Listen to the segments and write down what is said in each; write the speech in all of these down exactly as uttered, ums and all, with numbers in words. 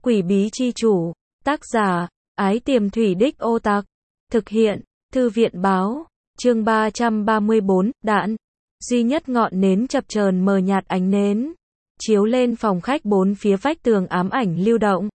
Quỷ bí chi chủ, tác giả, Ái Tiềm Thủy Đích Ô Tặc, thực hiện, Thư viện báo, chương ba trăm ba mươi bốn, đạn, duy nhất ngọn nến chập chờn mờ nhạt ánh nến, chiếu lên phòng khách bốn phía vách tường ám ảnh lưu động.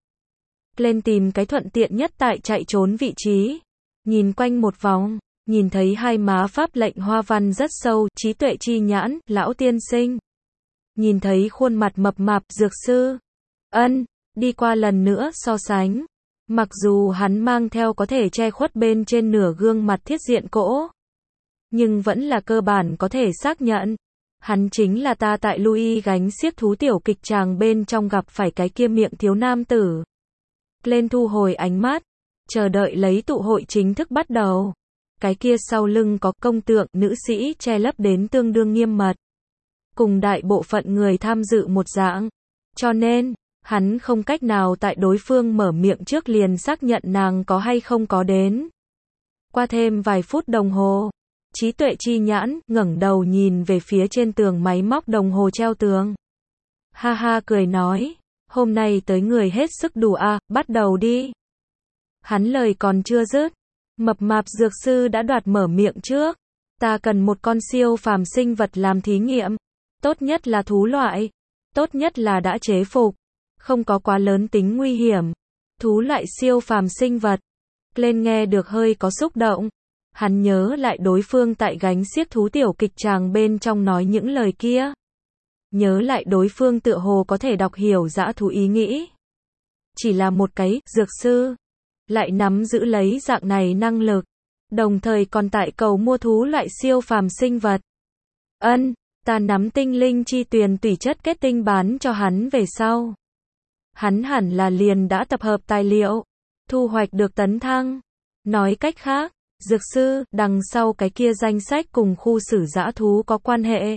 Lên tìm cái thuận tiện nhất tại chạy trốn vị trí, nhìn quanh một vòng, nhìn thấy hai má pháp lệnh hoa văn rất sâu, trí tuệ chi nhãn, lão tiên sinh. Nhìn thấy khuôn mặt mập mạp, dược sư. Ân, đi qua lần nữa so sánh. Mặc dù hắn mang theo có thể che khuất bên trên nửa gương mặt thiết diện cỗ, nhưng vẫn là cơ bản có thể xác nhận. Hắn chính là ta tại Louis gánh xiếc thú tiểu kịch tràng bên trong gặp phải cái kia miệng thiếu nam tử. Lên thu hồi ánh mắt, chờ đợi lấy tụ hội chính thức bắt đầu. Cái kia sau lưng có công tượng, nữ sĩ che lấp đến tương đương nghiêm mật. Cùng đại bộ phận người tham dự một dạng. Cho nên, hắn không cách nào tại đối phương mở miệng trước liền xác nhận nàng có hay không có đến. Qua thêm vài phút đồng hồ, trí tuệ chi nhãn ngẩng đầu nhìn về phía trên tường máy móc đồng hồ treo tường. Ha ha cười nói, hôm nay tới người hết sức đủ à, bắt đầu đi. Hắn lời còn chưa dứt, mập mạp dược sư đã đoạt mở miệng trước. Ta cần một con siêu phàm sinh vật làm thí nghiệm. Tốt nhất là thú loại. Tốt nhất là đã chế phục. Không có quá lớn tính nguy hiểm. Thú loại siêu phàm sinh vật. Lên nghe được hơi có xúc động. Hắn nhớ lại đối phương tại gánh xiếc thú tiểu kịch tràng bên trong nói những lời kia. Nhớ lại đối phương tựa hồ có thể đọc hiểu dã thú ý nghĩ. Chỉ là một cái dược sư, lại nắm giữ lấy dạng này năng lực, đồng thời còn tại cầu mua thú loại siêu phàm sinh vật. Ân, ta nắm tinh linh chi tuyền tùy chất kết tinh bán cho hắn về sau. Hắn hẳn là liền đã tập hợp tài liệu, thu hoạch được tấn thăng. Nói cách khác, dược sư, đằng sau cái kia danh sách cùng khu xử dã thú có quan hệ.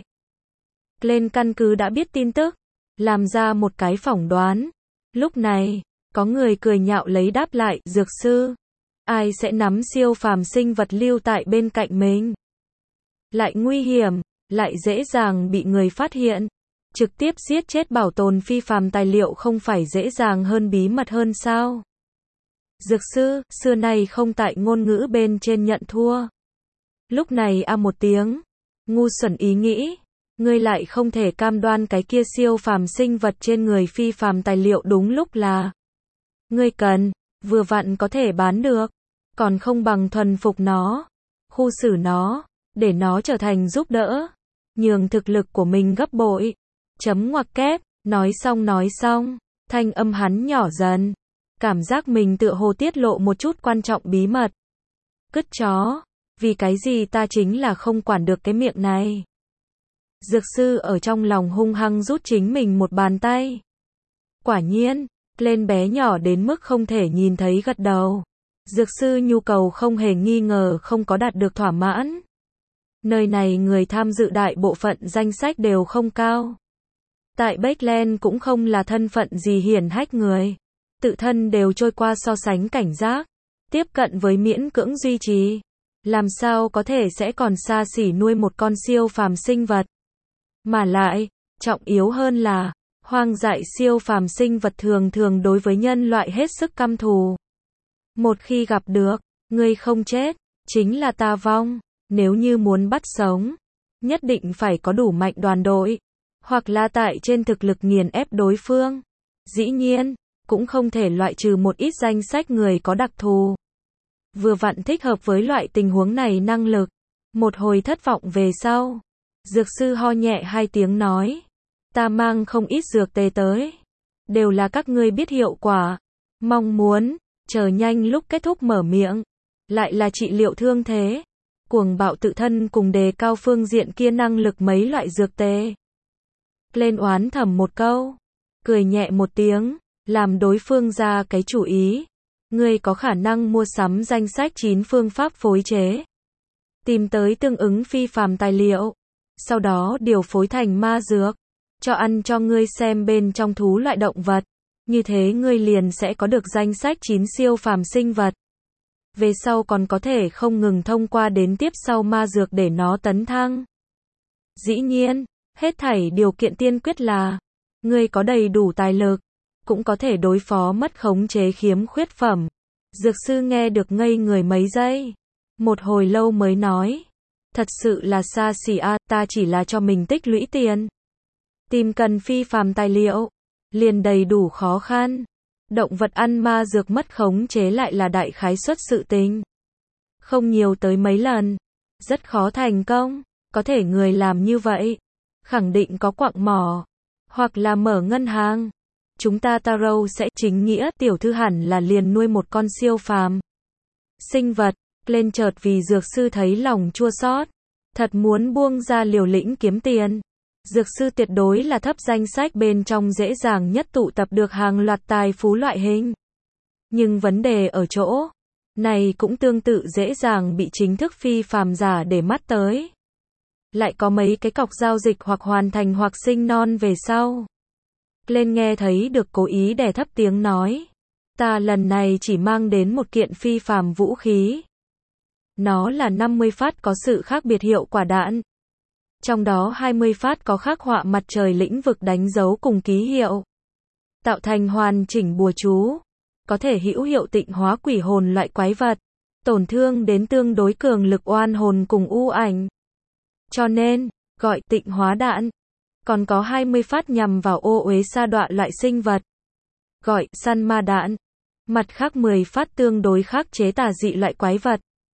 Lên căn cứ đã biết tin tức, làm ra một cái phỏng đoán. Lúc này, có người cười nhạo lấy đáp lại, dược sư, ai sẽ nắm siêu phàm sinh vật lưu tại bên cạnh mình? Lại nguy hiểm, lại dễ dàng bị người phát hiện. Trực tiếp giết chết bảo tồn phi phàm tài liệu không phải dễ dàng hơn bí mật hơn sao? Dược sư, xưa nay không tại ngôn ngữ bên trên nhận thua. Lúc này a một tiếng, ngu xuẩn ý nghĩ, ngươi lại không thể cam đoan cái kia siêu phàm sinh vật trên người phi phàm tài liệu đúng lúc là ngươi cần, vừa vặn có thể bán được, còn không bằng thuần phục nó, khu xử nó, để nó trở thành giúp đỡ, nhường thực lực của mình gấp bội. Chấm ngoặc kép, nói xong nói xong, thanh âm hắn nhỏ dần, cảm giác mình tựa hồ tiết lộ một chút quan trọng bí mật. Cứt chó, vì cái gì ta chính là không quản được cái miệng này. Dược sư ở trong lòng hung hăng rút chính mình một bàn tay. Quả nhiên, lên bé nhỏ đến mức không thể nhìn thấy gật đầu. Dược sư nhu cầu không hề nghi ngờ không có đạt được thỏa mãn. Nơi này người tham dự đại bộ phận danh sách đều không cao. Tại Bakeland cũng không là thân phận gì hiển hách người. Tự thân đều trôi qua so sánh cảnh giác. Tiếp cận với miễn cưỡng duy trì. Làm sao có thể sẽ còn xa xỉ nuôi một con siêu phàm sinh vật. Mà lại, trọng yếu hơn là, hoang dại siêu phàm sinh vật thường thường đối với nhân loại hết sức căm thù. Một khi gặp được, ngươi không chết, chính là ta vong. Nếu như muốn bắt sống, nhất định phải có đủ mạnh đoàn đội, hoặc là tại trên thực lực nghiền ép đối phương. Dĩ nhiên, cũng không thể loại trừ một ít danh sách người có đặc thù. Vừa vặn thích hợp với loại tình huống này năng lực. Một hồi thất vọng về sau, dược sư ho nhẹ hai tiếng nói, ta mang không ít dược tề tới, đều là các ngươi biết hiệu quả, mong muốn, chờ nhanh lúc kết thúc mở miệng, lại là trị liệu thương thế, cuồng bạo tự thân cùng đề cao phương diện kia năng lực mấy loại dược tề. Lên oán thầm một câu, cười nhẹ một tiếng, làm đối phương ra cái chủ ý, ngươi có khả năng mua sắm danh sách chín phương pháp phối chế, tìm tới tương ứng phi phàm tài liệu. Sau đó điều phối thành ma dược, cho ăn cho ngươi xem bên trong thú loại động vật. Như thế ngươi liền sẽ có được danh sách chín siêu phàm sinh vật. Về sau còn có thể không ngừng thông qua đến tiếp sau ma dược để nó tấn thăng. Dĩ nhiên, hết thảy điều kiện tiên quyết là, ngươi có đầy đủ tài lực, cũng có thể đối phó mất khống chế khiếm khuyết phẩm. Dược sư nghe được ngây người mấy giây. Một hồi lâu mới nói. Thật sự là xa xỉ a, ta chỉ là cho mình tích lũy tiền. Tìm cần phi phàm tài liệu. Liền đầy đủ khó khăn. Động vật ăn ma dược mất khống chế lại là đại khái suất sự tình. Không nhiều tới mấy lần. Rất khó thành công. Có thể người làm như vậy. Khẳng định có quặng mỏ. Hoặc là mở ngân hàng. Chúng ta Taro sẽ chính nghĩa tiểu thư hẳn là liền nuôi một con siêu phàm sinh vật. Lên chợt vì dược sư thấy lòng chua xót. Thật muốn buông ra liều lĩnh kiếm tiền. Dược sư tuyệt đối là thấp danh sách bên trong dễ dàng nhất tụ tập được hàng loạt tài phú loại hình. Nhưng vấn đề ở chỗ. Này cũng tương tự dễ dàng bị chính thức phi phàm giả để mắt tới. Lại có mấy cái cọc giao dịch hoặc hoàn thành hoặc sinh non về sau. Lên nghe thấy được cố ý đè thấp tiếng nói. Ta lần này chỉ mang đến một kiện phi phàm vũ khí. Nó là năm mươi phát có sự khác biệt hiệu quả đạn. Trong đó hai mươi phát có khắc họa mặt trời lĩnh vực đánh dấu cùng ký hiệu. Tạo thành hoàn chỉnh bùa chú. Có thể hữu hiệu tịnh hóa quỷ hồn loại quái vật. Tổn thương đến tương đối cường lực oan hồn cùng u ảnh. Cho nên, gọi tịnh hóa đạn. Còn có hai mươi phát nhằm vào ô uế sa đọa loại sinh vật. Gọi săn ma đạn. Mặt khác mười phát tương đối khắc chế tà dị loại quái vật.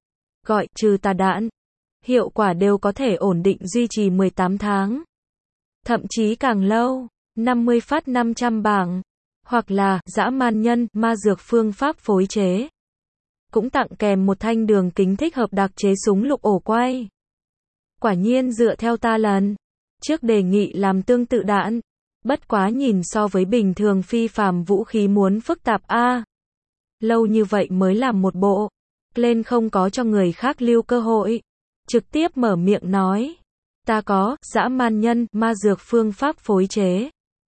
Gọi trừ tà đạn. Hiệu quả đều có thể ổn định duy trì mười tám tháng. Thậm chí càng lâu. năm mươi phát năm trăm bảng. Hoặc là dã man nhân ma dược phương pháp phối chế. Cũng tặng kèm một thanh đường kính thích hợp đặc chế súng lục ổ quay. Quả nhiên dựa theo ta lần trước đề nghị làm tương tự đạn. Bất quá nhìn so với bình thường phi phàm vũ khí muốn phức tạp a. À, lâu như vậy mới làm một bộ. Lên không có cho người khác lưu cơ hội. Trực tiếp mở miệng nói. Ta có, dã man nhân, ma dược phương pháp phối chế.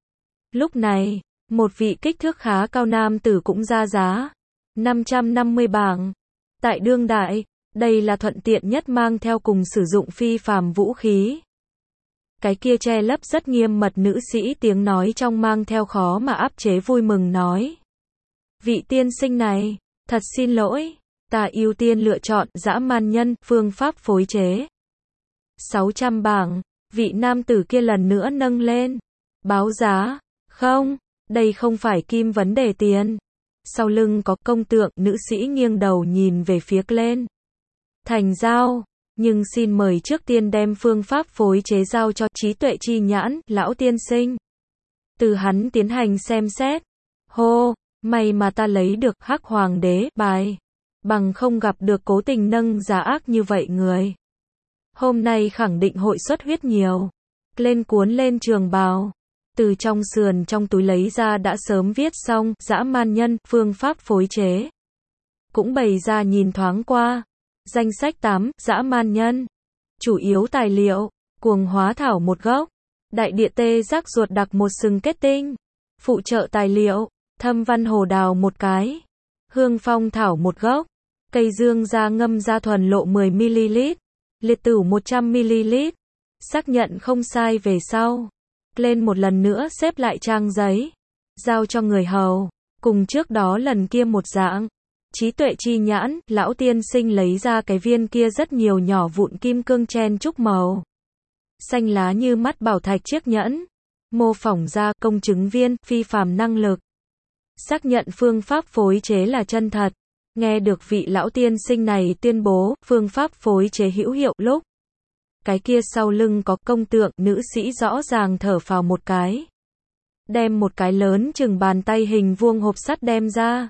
Lúc này, một vị kích thước khá cao nam tử cũng ra giá. năm trăm năm mươi bảng. Tại đương đại, đây là thuận tiện nhất mang theo cùng sử dụng phi phàm vũ khí. Cái kia che lấp rất nghiêm mật nữ sĩ tiếng nói trong mang theo khó mà áp chế vui mừng nói. Vị tiên sinh này, thật xin lỗi, ta ưu tiên lựa chọn dã man nhân, phương pháp phối chế. sáu trăm bảng, vị nam tử kia lần nữa nâng lên. Báo giá, không, đây không phải kim vấn đề tiền. Sau lưng có công tượng, nữ sĩ nghiêng đầu nhìn về phía lên. Thành giao. Nhưng xin mời trước tiên đem phương pháp phối chế giao cho trí tuệ chi nhãn, lão tiên sinh. Từ hắn tiến hành xem xét. Hô, may mà ta lấy được hắc hoàng đế bài. Bằng không gặp được cố tình nâng giá ác như vậy người. Hôm nay khẳng định hội xuất huyết nhiều. Lên cuốn lên trường bào. Từ trong sườn trong túi lấy ra đã sớm viết xong, dã man nhân, phương pháp phối chế. Cũng bày ra nhìn thoáng qua. Danh sách tám, dã man nhân. Chủ yếu tài liệu, cuồng hóa thảo một gốc. Đại địa tê giác ruột đặc một sừng kết tinh. Phụ trợ tài liệu, thâm văn hồ đào một cái. Hương phong thảo một gốc. Cây dương da ngâm da thuần lộ mười mi li lít. Liệt tửu một trăm mi li lít. Xác nhận không sai về sau. Lên một lần nữa xếp lại trang giấy. Giao cho người hầu. Cùng trước đó lần kia một dạng. Trí tuệ chi nhãn, lão tiên sinh lấy ra cái viên kia rất nhiều nhỏ vụn kim cương chen trúc màu. Xanh lá như mắt bảo thạch chiếc nhẫn. Mô phỏng ra công chứng viên, phi phàm năng lực. Xác nhận phương pháp phối chế là chân thật. Nghe được vị lão tiên sinh này tuyên bố, phương pháp phối chế hữu hiệu lúc. Cái kia sau lưng có công tượng, nữ sĩ rõ ràng thở phào một cái. Đem một cái lớn chừng bàn tay hình vuông hộp sắt đem ra.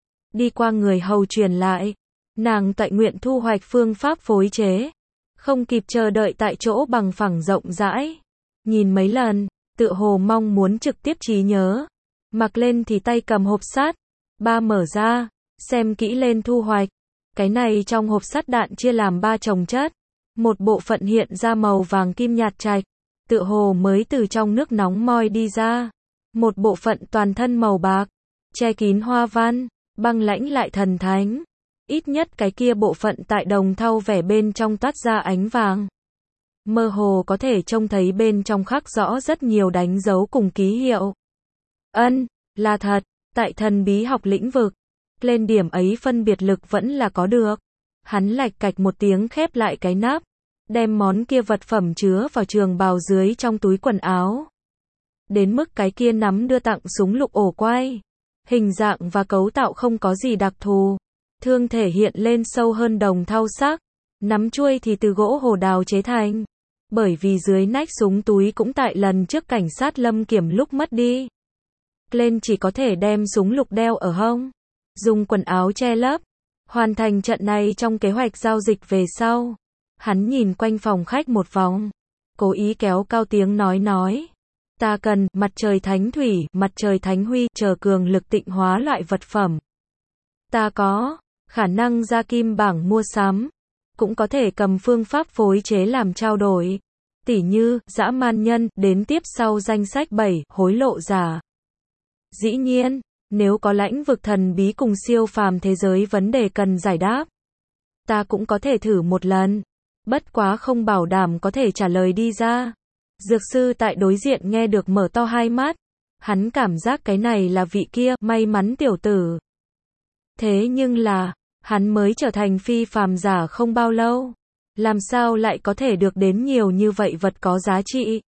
Đi qua người hầu truyền lại. Nàng tọa nguyện thu hoạch phương pháp phối chế. Không kịp chờ đợi tại chỗ bằng phẳng rộng rãi. Nhìn mấy lần, tựa hồ mong muốn trực tiếp trí nhớ. Mặc lên thì tay cầm hộp sắt. Ba mở ra, xem kỹ lên thu hoạch. Cái này trong hộp sắt đạn chia làm ba chồng chất. Một bộ phận hiện ra màu vàng kim nhạt trạch. Tựa hồ mới từ trong nước nóng moi đi ra. Một bộ phận toàn thân màu bạc. Che kín hoa văn. Băng lãnh lại thần thánh. Ít nhất cái kia bộ phận tại đồng thau vẻ bên trong toát ra ánh vàng. Mơ hồ có thể trông thấy bên trong khắc rõ rất nhiều đánh dấu cùng ký hiệu. Ân, Là thật, tại thần bí học lĩnh vực, lên điểm ấy phân biệt lực vẫn là có được. Hắn lạch cạch một tiếng khép lại cái nắp, đem món kia vật phẩm chứa vào trường bào dưới trong túi quần áo. Đến mức cái kia nắm đưa tặng súng lục ổ quay. Hình dạng và cấu tạo không có gì đặc thù. Thương thể hiện lên sâu hơn đồng thau sắc. Nắm chuôi thì từ gỗ hồ đào chế thành. Bởi vì dưới nách súng túi cũng tại lần trước cảnh sát lâm kiểm lúc mất đi. Glenn chỉ có thể đem súng lục đeo ở hông. Dùng quần áo che lấp. Hoàn thành trận này trong kế hoạch giao dịch về sau. Hắn nhìn quanh phòng khách một vòng. Cố ý kéo cao tiếng nói nói. Ta cần mặt trời thánh thủy, mặt trời thánh huy, chờ cường lực tịnh hóa loại vật phẩm. Ta có khả năng ra kim bảng mua sắm. Cũng có thể cầm phương pháp phối chế làm trao đổi. Tỉ như, dã man nhân, đến tiếp sau danh sách bảy, hối lộ giả. Dĩ nhiên, nếu có lãnh vực thần bí cùng siêu phàm thế giới vấn đề cần giải đáp, ta cũng có thể thử một lần. Bất quá không bảo đảm có thể trả lời đi ra. Dược sư tại đối diện nghe được mở to hai mắt. Hắn cảm giác cái này là vị kia, may mắn tiểu tử. Thế nhưng là, hắn mới trở thành phi phàm giả không bao lâu. Làm sao lại có thể được đến nhiều như vậy vật có giá trị?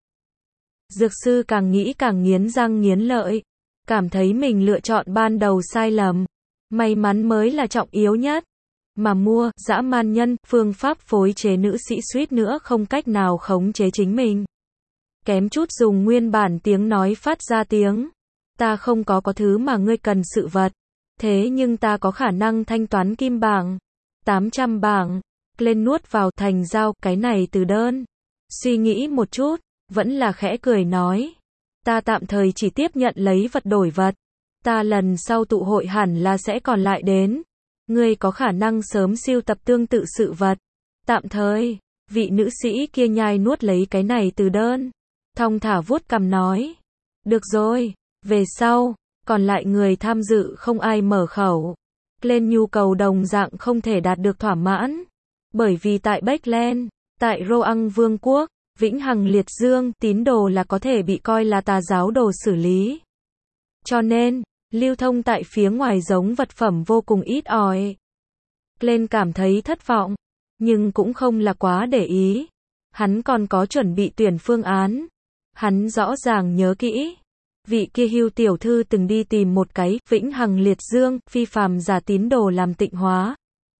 Dược sư càng nghĩ càng nghiến răng nghiến lợi. Cảm thấy mình lựa chọn ban đầu sai lầm. May mắn mới là trọng yếu nhất. Mà mua, dã man nhân, phương pháp phối chế nữ sĩ suýt nữa không cách nào khống chế chính mình. Kém chút dùng nguyên bản tiếng nói phát ra tiếng. Ta không có có thứ mà ngươi cần sự vật. Thế nhưng ta có khả năng thanh toán kim bảng. tám trăm bảng. Lên nuốt vào thành giao, cái này từ đơn. Suy nghĩ một chút, vẫn là khẽ cười nói. Ta tạm thời chỉ tiếp nhận lấy vật đổi vật. Ta lần sau tụ hội hẳn là sẽ còn lại đến. Ngươi có khả năng sớm sưu tập tương tự sự vật. Tạm thời, vị nữ sĩ kia nhai nuốt lấy cái này từ đơn. Thong thả vuốt cằm nói. Được rồi, về sau, còn lại người tham dự không ai mở khẩu. Lên nhu cầu đồng dạng không thể đạt được thỏa mãn. Bởi vì tại Backland, tại Roang Vương quốc, Vĩnh Hằng Liệt Dương, tín đồ là có thể bị coi là tà giáo đồ xử lý. Cho nên, lưu thông tại phía ngoài giống vật phẩm vô cùng ít ỏi. Lên cảm thấy thất vọng, nhưng cũng không là quá để ý. Hắn còn có chuẩn bị tuyển phương án. Hắn rõ ràng nhớ kỹ. Vị kia Hưu tiểu thư từng đi tìm một cái Vĩnh Hằng Liệt Dương, phi phàm giả tín đồ làm tịnh hóa.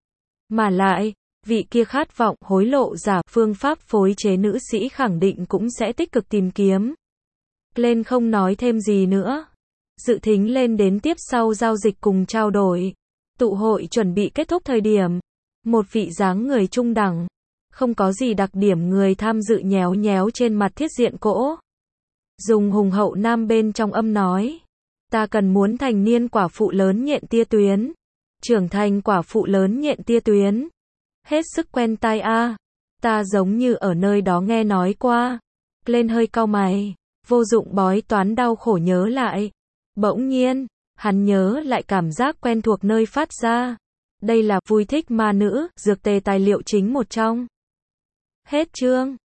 Mà lại, vị kia khát vọng hối lộ giả phương pháp phối chế nữ sĩ khẳng định cũng sẽ tích cực tìm kiếm. Lên không nói thêm gì nữa. Dự thính lên đến tiếp sau giao dịch cùng trao đổi. Tụ hội chuẩn bị kết thúc thời điểm. Một vị dáng người trung đẳng. Không có gì đặc điểm người tham dự nhéo nhéo trên mặt thiết diện cỗ. Dùng hùng hậu nam bên trong âm nói. Ta cần muốn thành niên quả phụ lớn nhện tia tuyến. Trưởng thành quả phụ lớn nhện tia tuyến. Hết sức quen tai a. Ta giống như ở nơi đó nghe nói qua. Lên hơi cau mày. Vô dụng bói toán đau khổ nhớ lại. Bỗng nhiên, hắn nhớ lại cảm giác quen thuộc nơi phát ra. Đây là vui thích ma nữ, dược tề tài liệu chính một trong. Hết chương.